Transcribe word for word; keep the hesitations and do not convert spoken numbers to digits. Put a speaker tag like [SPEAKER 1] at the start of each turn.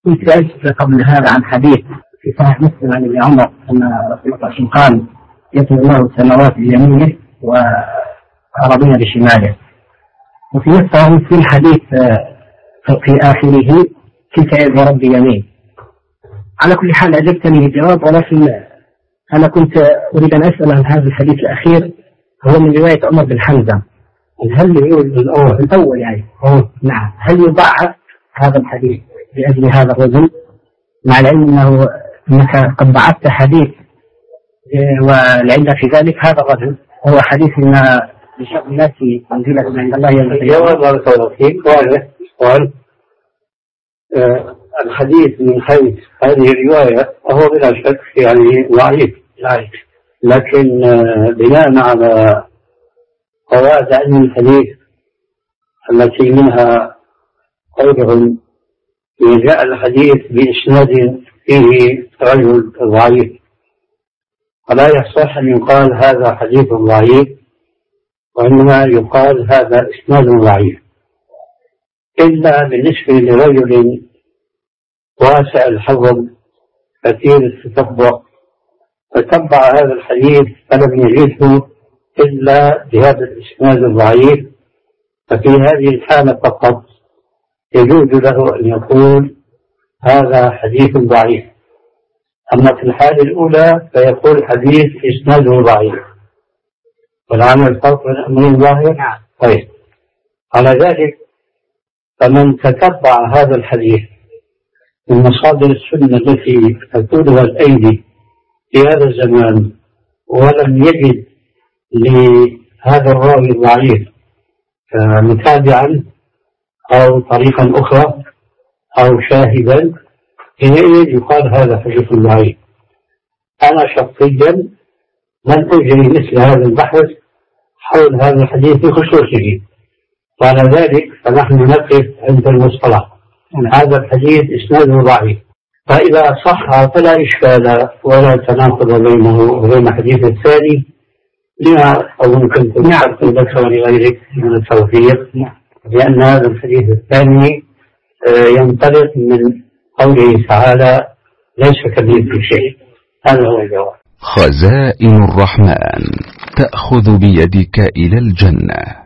[SPEAKER 1] كنت أسأل قبل هذا عن حديث في صحيح مسلم عن ابن عمر أن رسول الله قال يطوي الله السماوات بيمينه وأراضينا بشماله، وفي نفس مسلم حديث في آخره تلك يد ربي يمين. على كل حال أجبتني الجواب، ولكن أنا كنت أريد أن أسأل عن هذا الحديث الأخير، هو من رواية عمر بن حمزة، هل الأول, الأول يعني هو نعم هل يضعف هذا الحديث لأجل هذا الرجل، مع العلم أنه أنك قد ضعفت حديث والعلة في ذلك هذا الرجل هو حديث ما لشر الناس منزلة عند الله يوم القيامة؟
[SPEAKER 2] الجواب على توضيح واضح. قال الحديث من حيث هذه الرواية وهو بلا شك يعني ضعيف، لكن بناء على قواعد علم الحديث التي منها قولهم جاء الحديث بإسناد فيه رجل ضعيف، فلا يصح أن يقال هذا حديث ضعيف، وإنما يقال هذا إسناد ضعيف، إلا بالنسبة لرجل واسع الحظ كثير التتبع فتبع هذا الحديث فلم يجده إلا بهذا الإسناد الضعيف، ففي هذه الحالة فقط يجوز له أن يقول هذا حديث ضعيف. أما في الحالة الأولى فيقول حديث إسناده ضعيف، والعمل الفرق من أمر ظاهر. طيب، على ذلك فمن تتبع هذا الحديث من مصادر السنة التي تقولها الأيدي في هذا الزمان ولم يجد لهذا الراوي الضعيف متابعا أو طريقا أخرى أو شاهدا، حينئذ يقال هذا حديث ضعيف. أنا شخصيا لن أجري مثل هذا البحث حول هذا الحديث بخصوصه، وعلى ذلك فنحن نقف عند المصطلح هذا الحديث إسناده ضعيف، فإذا صح فلا إشكال ولا تناقض بينه وبين حديث الثاني، لما أظن كنت أشرت لك ولغيرك من التوفيق، لأن هذا الحديث الثاني ينطلق من قوله تعالى ليس كمثله شيء. هذا هو الجواب.
[SPEAKER 3] خزائن الرحمن تأخذ بيدك إلى الجنة.